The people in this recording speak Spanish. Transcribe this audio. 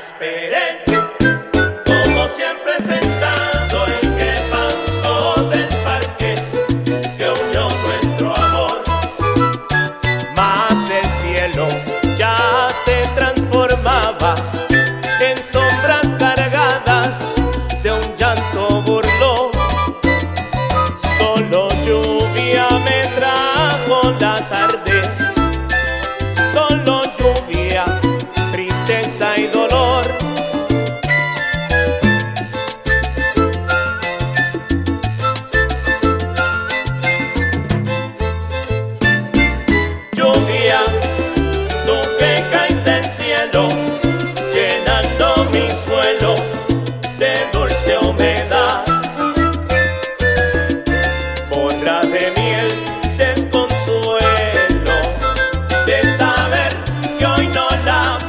esperé, como siempre sentado en el banco del parque que unió nuestro amor. Mas el cielo ya se transformaba en sombras cargadas de un llanto burlón. Solo lluvia me trajo la tarde, solo lluvia, tristeza y dolor. Lluvia, tú que caes del cielo, llenando mi suelo de dulce humedad. Borra de mí el desconsuelo de saber que hoy no la